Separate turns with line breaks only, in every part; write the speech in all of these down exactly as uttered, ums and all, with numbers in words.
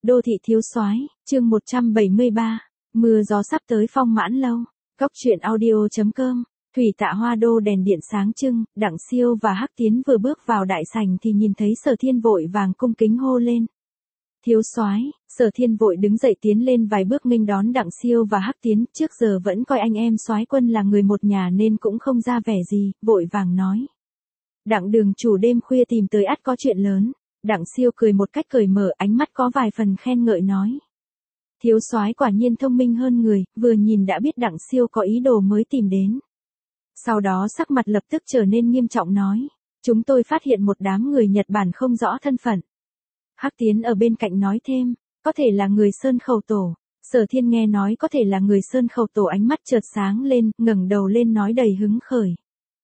Đô thị thiếu soái, chương một trăm bảy mươi ba, mưa gió sắp tới Phong Mãn Lâu. Góc truyện audio chấm com. Thủy Tạ Hoa Đô đèn điện sáng trưng, Đặng Siêu và Hắc Tiến vừa bước vào đại sảnh thì nhìn thấy Sở Thiên vội vàng cung kính hô lên. Thiếu soái. Sở Thiên vội đứng dậy tiến lên vài bước nghênh đón Đặng Siêu và Hắc Tiến, trước giờ vẫn coi anh em soái quân là người một nhà nên cũng không ra vẻ gì, vội vàng nói. Đặng đường chủ đêm khuya tìm tới ắt có chuyện lớn. Đặng Siêu cười một cách cởi mở, ánh mắt có vài phần khen ngợi nói. Thiếu soái quả nhiên thông minh hơn người, vừa nhìn đã biết Đặng Siêu có ý đồ mới tìm đến. Sau đó sắc mặt lập tức trở nên nghiêm trọng nói. Chúng tôi phát hiện một đám người Nhật Bản không rõ thân phận. Hắc Tiến ở bên cạnh nói thêm, có thể là người Sơn Khẩu Tổ. Sở Thiên nghe nói có thể là người Sơn Khẩu Tổ, ánh mắt chợt sáng lên, ngẩng đầu lên nói đầy hứng khởi.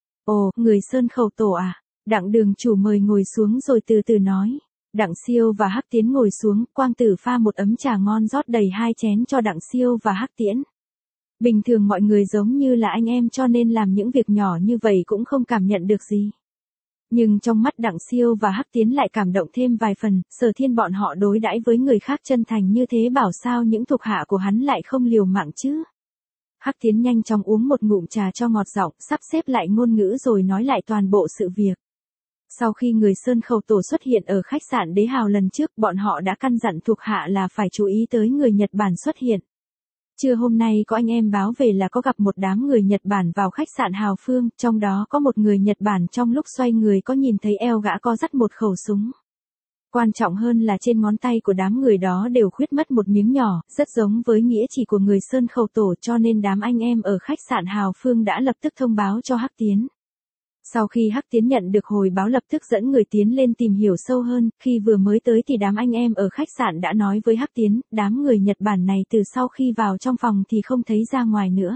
Ồ, người Sơn Khẩu Tổ à? Đặng đường chủ mời ngồi xuống rồi từ từ nói. Đặng Siêu và Hắc Tiến ngồi xuống, Quang Tử pha một ấm trà ngon rót đầy hai chén cho Đặng Siêu và Hắc Tiến. Bình thường mọi người giống như là anh em cho nên làm những việc nhỏ như vậy cũng không cảm nhận được gì. Nhưng trong mắt Đặng Siêu và Hắc Tiến lại cảm động thêm vài phần, Sở Thiên bọn họ đối đãi với người khác chân thành như thế bảo sao những thuộc hạ của hắn lại không liều mạng chứ. Hắc Tiến nhanh chóng uống một ngụm trà cho ngọt giọng, sắp xếp lại ngôn ngữ rồi nói lại toàn bộ sự việc. Sau khi người Sơn Khẩu Tổ xuất hiện ở khách sạn Đế Hào lần trước, bọn họ đã căn dặn thuộc hạ là phải chú ý tới người Nhật Bản xuất hiện. Trưa hôm nay có anh em báo về là có gặp một đám người Nhật Bản vào khách sạn Hào Phương, trong đó có một người Nhật Bản trong lúc xoay người có nhìn thấy eo gã co dắt một khẩu súng. Quan trọng hơn là trên ngón tay của đám người đó đều khuyết mất một miếng nhỏ, rất giống với nghĩa chỉ của người Sơn Khẩu Tổ, cho nên đám anh em ở khách sạn Hào Phương đã lập tức thông báo cho Hắc Tiến. Sau khi Hắc Tiến nhận được hồi báo lập tức dẫn người tiến lên tìm hiểu sâu hơn, khi vừa mới tới thì đám anh em ở khách sạn đã nói với Hắc Tiến, đám người Nhật Bản này từ sau khi vào trong phòng thì không thấy ra ngoài nữa.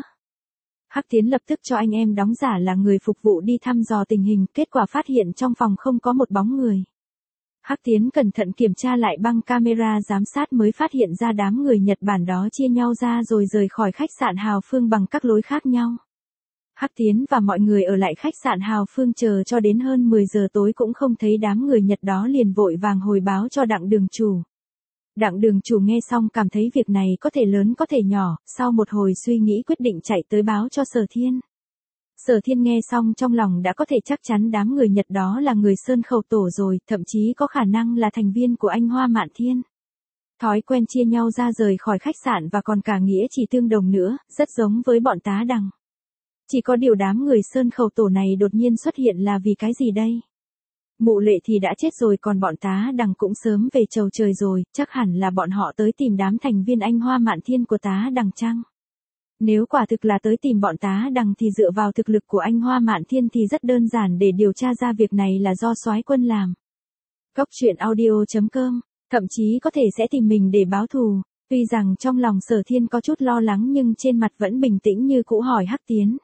Hắc Tiến lập tức cho anh em đóng giả là người phục vụ đi thăm dò tình hình, kết quả phát hiện trong phòng không có một bóng người. Hắc Tiến cẩn thận kiểm tra lại băng camera giám sát mới phát hiện ra đám người Nhật Bản đó chia nhau ra rồi rời khỏi khách sạn Hào Phương bằng các lối khác nhau. Hắc Tiến và mọi người ở lại khách sạn Hào Phương chờ cho đến hơn mười giờ tối cũng không thấy đám người Nhật đó, liền vội vàng hồi báo cho Đặng đường chủ. Đặng đường chủ nghe xong cảm thấy việc này có thể lớn có thể nhỏ, sau một hồi suy nghĩ quyết định chạy tới báo cho Sở Thiên. Sở Thiên nghe xong trong lòng đã có thể chắc chắn đám người Nhật đó là người Sơn Khẩu Tổ rồi, thậm chí có khả năng là thành viên của anh Hoa Mạn Thiên. Thói quen chia nhau ra rời khỏi khách sạn và còn cả nghĩa chỉ tương đồng nữa, rất giống với bọn tá Đằng. Chỉ có điều đám người Sơn Khẩu Tổ này đột nhiên xuất hiện là vì cái gì đây? Mụ Lệ thì đã chết rồi, còn bọn tá Đằng cũng sớm về chầu trời rồi, chắc hẳn là bọn họ tới tìm đám thành viên anh Hoa Mạn Thiên của tá Đằng chăng? Nếu quả thực là tới tìm bọn tá Đằng thì dựa vào thực lực của anh Hoa Mạn Thiên thì rất đơn giản để điều tra ra việc này là do soái quân làm. Góc truyện audio chấm com, thậm chí có thể sẽ tìm mình để báo thù. Tuy rằng trong lòng Sở Thiên có chút lo lắng nhưng trên mặt vẫn bình tĩnh như cũ hỏi Hắc Tiến.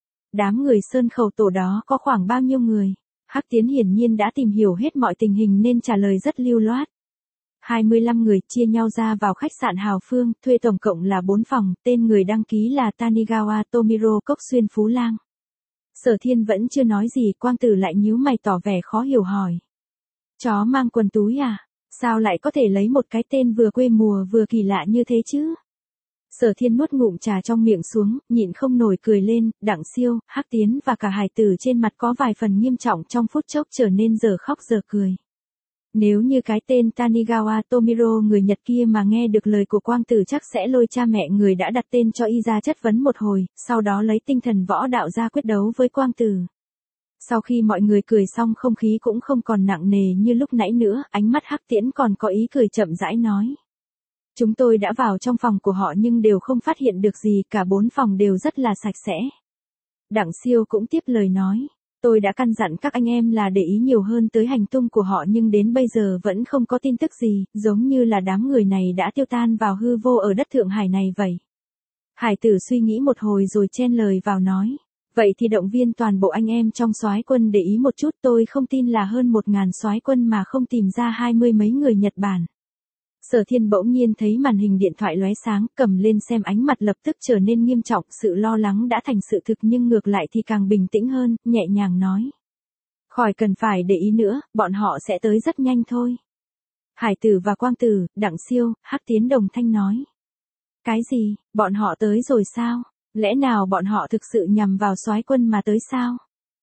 Đám người Sơn Khẩu Tổ đó có khoảng bao nhiêu người? Hắc Tiến hiển nhiên đã tìm hiểu hết mọi tình hình nên trả lời rất lưu loát. hai mươi lăm người chia nhau ra vào khách sạn Hào Phương, thuê tổng cộng là bốn phòng, tên người đăng ký là Tanigawa Tomiro Cốc Xuyên Phú Lang. Sở Thiên vẫn chưa nói gì, Quang Tử lại nhíu mày tỏ vẻ khó hiểu hỏi. Chó mang quần túi à? Sao lại có thể lấy một cái tên vừa quê mùa vừa kỳ lạ như thế chứ? Sở Thiên nuốt ngụm trà trong miệng xuống, nhịn không nổi cười lên, Đặng Siêu, Hắc Tiến và cả hải tử trên mặt có vài phần nghiêm trọng trong phút chốc trở nên giờ khóc giờ cười. Nếu như cái tên Tanigawa Tomiro người Nhật kia mà nghe được lời của Quang Tử chắc sẽ lôi cha mẹ người đã đặt tên cho y ra chất vấn một hồi, sau đó lấy tinh thần võ đạo ra quyết đấu với Quang Tử. Sau khi mọi người cười xong không khí cũng không còn nặng nề như lúc nãy nữa, ánh mắt Hắc Tiến còn có ý cười chậm rãi nói. Chúng tôi đã vào trong phòng của họ nhưng đều không phát hiện được gì, cả bốn phòng đều rất là sạch sẽ. Đặng Siêu cũng tiếp lời nói. Tôi đã căn dặn các anh em là để ý nhiều hơn tới hành tung của họ nhưng đến bây giờ vẫn không có tin tức gì, giống như là đám người này đã tiêu tan vào hư vô ở đất Thượng Hải này vậy. Hải tử suy nghĩ một hồi rồi chen lời vào nói. Vậy thì động viên toàn bộ anh em trong soái quân để ý một chút, tôi không tin là hơn một ngàn soái quân mà không tìm ra hai mươi mấy người Nhật Bản. Sở Thiên bỗng nhiên thấy màn hình điện thoại lóe sáng, cầm lên xem ánh mặt lập tức trở nên nghiêm trọng, sự lo lắng đã thành sự thực nhưng ngược lại thì càng bình tĩnh hơn, nhẹ nhàng nói. Khỏi cần phải để ý nữa, bọn họ sẽ tới rất nhanh thôi. Hải Tử và Quang Tử, Đặng Siêu, Hắc Tiến đồng thanh nói. Cái gì, bọn họ tới rồi sao? Lẽ nào bọn họ thực sự nhằm vào soái quân mà tới sao?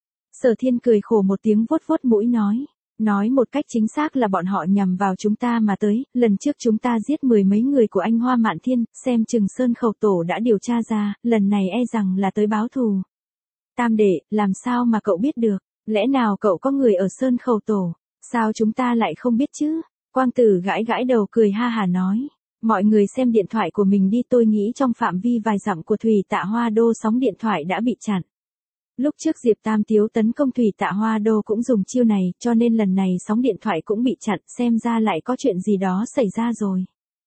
Sở Thiên cười khổ một tiếng vuốt vuốt mũi nói. Nói một cách chính xác là bọn họ nhằm vào chúng ta mà tới, lần trước chúng ta giết mười mấy người của anh Hoa Mạn Thiên, xem chừng Sơn Khẩu Tổ đã điều tra ra, lần này e rằng là tới báo thù. Tam đệ, làm sao mà cậu biết được, lẽ nào cậu có người ở Sơn Khẩu Tổ, sao chúng ta lại không biết chứ? Quang Tử gãi gãi đầu cười ha hà nói. Mọi người xem điện thoại của mình đi, tôi nghĩ trong phạm vi vài dặm của Thủy Tạ Hoa Đô sóng điện thoại đã bị chặn. Lúc trước Diệp Tam Tiếu tấn công Thủy Tạ Hoa Đô cũng dùng chiêu này, cho nên lần này sóng điện thoại cũng bị chặn, xem ra lại có chuyện gì đó xảy ra rồi.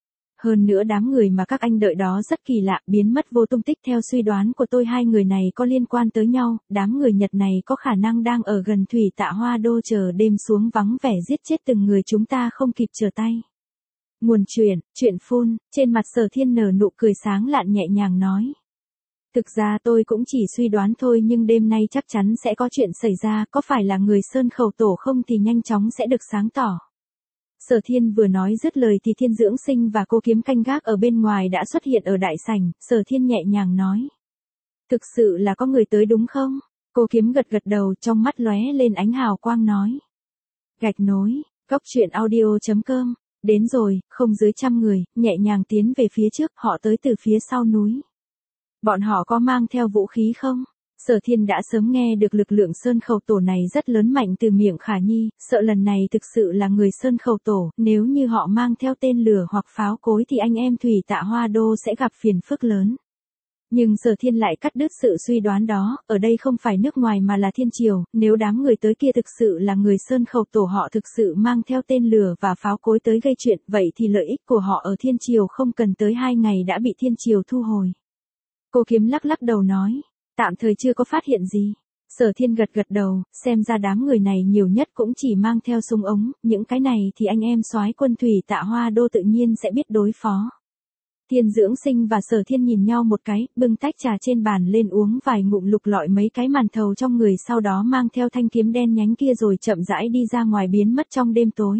Hơn nữa đám người mà các anh đợi đó rất kỳ lạ, biến mất vô tung tích, theo suy đoán của tôi hai người này có liên quan tới nhau, đám người Nhật này có khả năng đang ở gần Thủy Tạ Hoa Đô chờ đêm xuống vắng vẻ giết chết từng người chúng ta không kịp trở tay. Nguồn chuyện, chuyện phun, trên mặt Sở Thiên nở nụ cười sáng lạn nhẹ nhàng nói. Thực ra tôi cũng chỉ suy đoán thôi, nhưng đêm nay chắc chắn sẽ có chuyện xảy ra, có phải là người Sơn Khẩu Tổ không thì nhanh chóng sẽ được sáng tỏ. Sở Thiên vừa nói dứt lời thì Thiên Dưỡng Sinh và Cô Kiếm canh gác ở bên ngoài đã xuất hiện ở đại sảnh, Sở Thiên nhẹ nhàng nói. Thực sự là có người tới đúng không? Cô Kiếm gật gật đầu, trong mắt lóe lên ánh hào quang nói. Gạch nối, góc truyện audio chấm com, đến rồi, không dưới trăm người, nhẹ nhàng tiến về phía trước, họ tới từ phía sau núi. Bọn họ có mang theo vũ khí không? Sở Thiên đã sớm nghe được lực lượng Sơn Khẩu Tổ này rất lớn mạnh từ miệng Khả Nhi, sợ lần này thực sự là người Sơn Khẩu Tổ, nếu như họ mang theo tên lửa hoặc pháo cối thì anh em Thủy Tạ Hoa Đô sẽ gặp phiền phức lớn. Nhưng Sở Thiên lại cắt đứt sự suy đoán đó, ở đây không phải nước ngoài mà là Thiên Triều, nếu đám người tới kia thực sự là người Sơn Khẩu Tổ, họ thực sự mang theo tên lửa và pháo cối tới gây chuyện, vậy thì lợi ích của họ ở Thiên Triều không cần tới hai ngày đã bị Thiên Triều thu hồi. Cô Kiếm lắc lắc đầu nói, tạm thời chưa có phát hiện gì. Sở Thiên gật gật đầu, xem ra đám người này nhiều nhất cũng chỉ mang theo súng ống, những cái này thì anh em soái quân Thủy Tạ Hoa Đô tự nhiên sẽ biết đối phó. Thiên Dưỡng Sinh và Sở Thiên nhìn nhau một cái, bưng tách trà trên bàn lên uống vài ngụm, lục lọi mấy cái màn thầu trong người, sau đó mang theo thanh kiếm đen nhánh kia rồi chậm rãi đi ra ngoài biến mất trong đêm tối.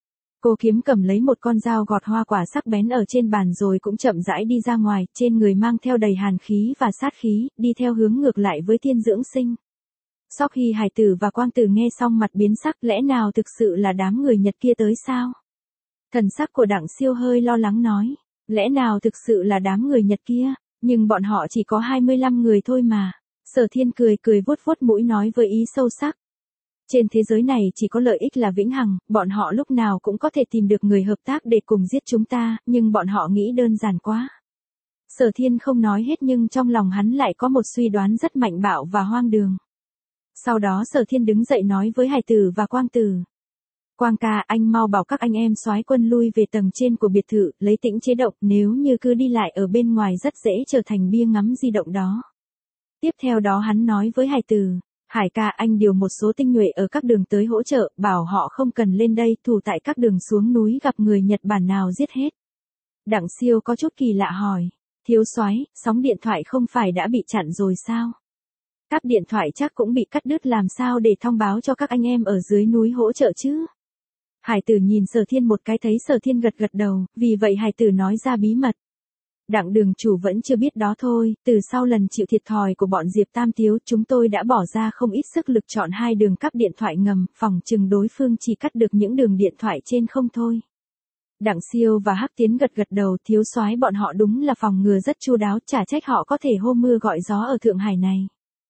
Cô Kiếm cầm lấy một con dao gọt hoa quả sắc bén ở trên bàn rồi cũng chậm rãi đi ra ngoài, trên người mang theo đầy hàn khí và sát khí, đi theo hướng ngược lại với Thiên Dưỡng Sinh. Sau khi Hải Tử và Quang Tử nghe xong mặt biến sắc, lẽ nào thực sự là đám người Nhật kia tới sao? Thần sắc của Đặng Siêu hơi lo lắng nói, lẽ nào thực sự là đám người Nhật kia, nhưng bọn họ chỉ có hai mươi lăm người thôi mà. Sở Thiên cười cười vuốt vuốt mũi nói với ý sâu sắc. Trên thế giới này chỉ có lợi ích là vĩnh hằng, bọn họ lúc nào cũng có thể tìm được người hợp tác để cùng giết chúng ta, nhưng bọn họ nghĩ đơn giản quá. Sở Thiên không nói hết nhưng trong lòng hắn lại có một suy đoán rất mạnh bạo và hoang đường. Sau đó Sở Thiên đứng dậy nói với Hải Tử và Quang Tử. Quang ca, anh mau bảo các anh em soái quân lui về tầng trên của biệt thự, lấy tĩnh chế động, nếu như cứ đi lại ở bên ngoài rất dễ trở thành bia ngắm di động đó. Tiếp theo đó hắn nói với Hải Tử. Hải ca, anh điều một số tinh nhuệ ở các đường tới hỗ trợ, bảo họ không cần lên đây, thủ tại các đường xuống núi gặp người Nhật Bản nào giết hết. Đặng Siêu có chút kỳ lạ hỏi, thiếu soái, sóng điện thoại không phải đã bị chặn rồi sao? Cáp điện thoại chắc cũng bị cắt đứt, làm sao để thông báo cho các anh em ở dưới núi hỗ trợ chứ? Hải Tử nhìn Sở Thiên một cái, thấy Sở Thiên gật gật đầu, vì vậy Hải Tử nói ra bí mật. Đặng đường chủ vẫn chưa biết đó thôi, từ sau lần chịu thiệt thòi của bọn Diệp Tam Tiếu, chúng tôi đã bỏ ra không ít sức lực chọn hai đường cáp điện thoại ngầm, phòng chừng đối phương chỉ cắt được những đường điện thoại trên không thôi. Đặng Siêu và Hắc Tiến gật gật đầu, thiếu soái bọn họ đúng là phòng ngừa rất chu đáo, chả trách họ có thể hô mưa gọi gió ở Thượng Hải này.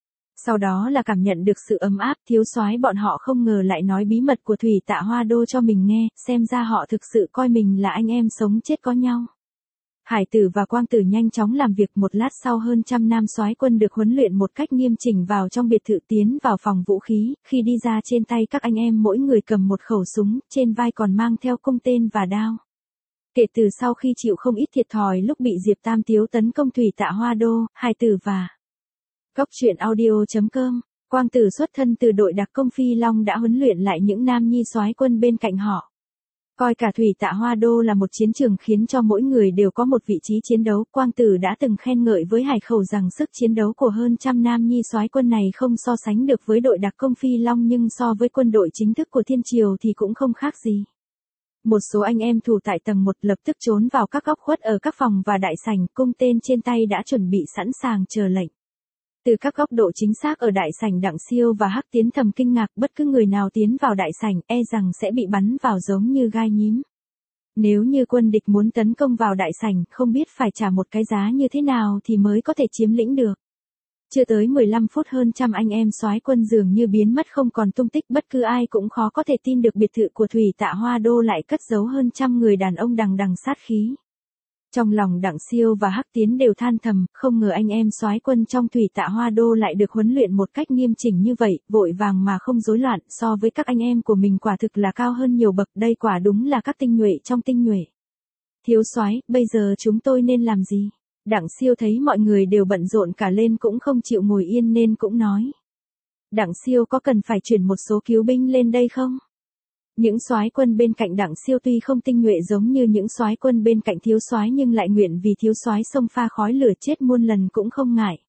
Sau đó là cảm nhận được sự ấm áp, thiếu soái bọn họ không ngờ lại nói bí mật của Thủy Tạ Hoa Đô cho mình nghe, xem ra họ thực sự coi mình là anh em sống chết có nhau. Hải Tử và Quang Tử nhanh chóng làm việc, một lát sau hơn trăm nam soái quân được huấn luyện một cách nghiêm chỉnh vào trong biệt thự, tiến vào phòng vũ khí, khi đi ra trên tay các anh em mỗi người cầm một khẩu súng, trên vai còn mang theo cung tên và đao. Kể từ sau khi chịu không ít thiệt thòi lúc bị Diệp Tam Tiếu tấn công Thủy Tạ Hoa Đô, Hải Tử và Góc truyện audio chấm com, Quang Tử xuất thân từ đội đặc công Phi Long đã huấn luyện lại những nam nhi soái quân bên cạnh họ. Coi cả Thủy Tạ Hoa Đô là một chiến trường khiến cho mỗi người đều có một vị trí chiến đấu, Quang Tử đã từng khen ngợi với Hải Khẩu rằng sức chiến đấu của hơn trăm nam nhi soái quân này không so sánh được với đội đặc công Phi Long, nhưng so với quân đội chính thức của Thiên Triều thì cũng không khác gì. Một số anh em thủ tại tầng một lập tức trốn vào các góc khuất ở các phòng và đại sảnh, cung tên trên tay đã chuẩn bị sẵn sàng chờ lệnh. Từ các góc độ chính xác ở đại sảnh, Đặng Siêu và Hắc Tiến thầm kinh ngạc, bất cứ người nào tiến vào đại sảnh e rằng sẽ bị bắn vào giống như gai nhím. Nếu như quân địch muốn tấn công vào đại sảnh, không biết phải trả một cái giá như thế nào thì mới có thể chiếm lĩnh được. Chưa tới mười lăm phút, hơn trăm anh em soái quân dường như biến mất không còn tung tích, bất cứ ai cũng khó có thể tin được biệt thự của Thủy Tạ Hoa Đô lại cất giấu hơn trăm người đàn ông đằng đằng sát khí. Trong lòng Đặng Siêu và Hắc Tiến đều than thầm, không ngờ anh em soái quân trong Thủy Tạ Hoa Đô lại được huấn luyện một cách nghiêm chỉnh như vậy, vội vàng mà không rối loạn, so với các anh em của mình quả thực là cao hơn nhiều bậc, đây quả đúng là các tinh nhuệ trong tinh nhuệ. Thiếu soái, bây giờ chúng tôi nên làm gì? Đặng Siêu thấy mọi người đều bận rộn cả lên cũng không chịu ngồi yên nên cũng nói. Đặng Siêu có cần phải chuyển một số cứu binh lên đây không? Những soái quân bên cạnh Đặng Siêu tuy không tinh nhuệ giống như những soái quân bên cạnh thiếu soái nhưng lại nguyện vì thiếu soái xông pha khói lửa chết muôn lần cũng không ngại.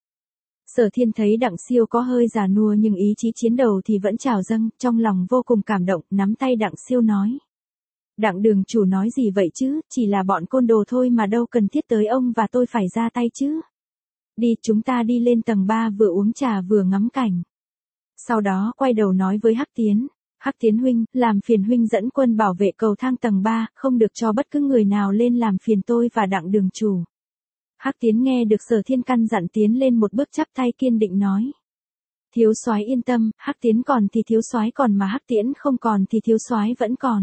Sở Thiên thấy Đặng Siêu có hơi già nua nhưng ý chí chiến đầu thì vẫn trào dâng, trong lòng vô cùng cảm động, nắm tay Đặng Siêu nói. Đặng đường chủ nói gì vậy chứ, chỉ là bọn côn đồ thôi mà đâu cần thiết tới ông và tôi phải ra tay chứ. Đi, chúng ta đi lên tầng ba vừa uống trà vừa ngắm cảnh. Sau đó quay đầu nói với Hắc Tiến. Hắc Tiến huynh, làm phiền huynh dẫn quân bảo vệ cầu thang tầng ba, không được cho bất cứ người nào lên làm phiền tôi và Đặng đường chủ. Hắc Tiến nghe được Sở Thiên căn dặn tiến lên một bước chắp tay kiên định nói. Thiếu soái yên tâm, Hắc Tiến còn thì thiếu soái còn mà Hắc Tiến không còn thì thiếu soái vẫn còn.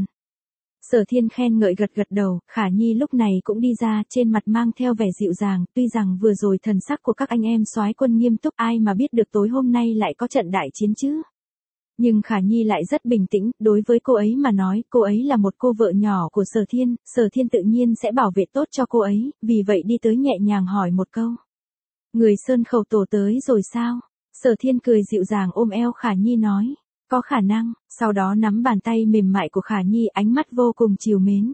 Sở Thiên khen ngợi gật gật đầu, Khả Nhi lúc này cũng đi ra, trên mặt mang theo vẻ dịu dàng, tuy rằng vừa rồi thần sắc của các anh em soái quân nghiêm túc, ai mà biết được tối hôm nay lại có trận đại chiến chứ. Nhưng Khả Nhi lại rất bình tĩnh, đối với cô ấy mà nói, cô ấy là một cô vợ nhỏ của Sở Thiên, Sở Thiên tự nhiên sẽ bảo vệ tốt cho cô ấy, vì vậy đi tới nhẹ nhàng hỏi một câu. Người Sơn Khẩu Tổ tới rồi sao? Sở Thiên cười dịu dàng ôm eo Khả Nhi nói. Có khả năng, sau đó nắm bàn tay mềm mại của Khả Nhi, ánh mắt vô cùng trìu mến.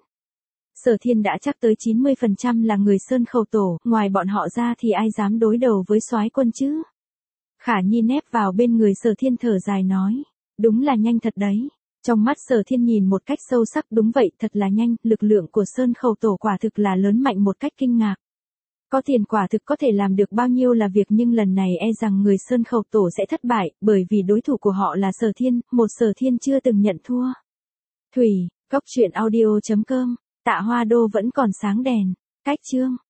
Sở Thiên đã chắc tới chín mươi phần trăm là người Sơn Khẩu Tổ, ngoài bọn họ ra thì ai dám đối đầu với soái quân chứ? Khả Nhi nép vào bên người Sở Thiên thở dài nói, đúng là nhanh thật đấy. Trong mắt Sở Thiên nhìn một cách sâu sắc, đúng vậy, thật là nhanh, lực lượng của Sơn Khẩu Tổ quả thực là lớn mạnh một cách kinh ngạc. Có tiền quả thực có thể làm được bao nhiêu là việc nhưng lần này e rằng người Sơn Khẩu Tổ sẽ thất bại, bởi vì đối thủ của họ là Sở Thiên, một Sở Thiên chưa từng nhận thua. Thủy, góc truyện audio chấm com, Tạ Hoa Đô vẫn còn sáng đèn. Cách chương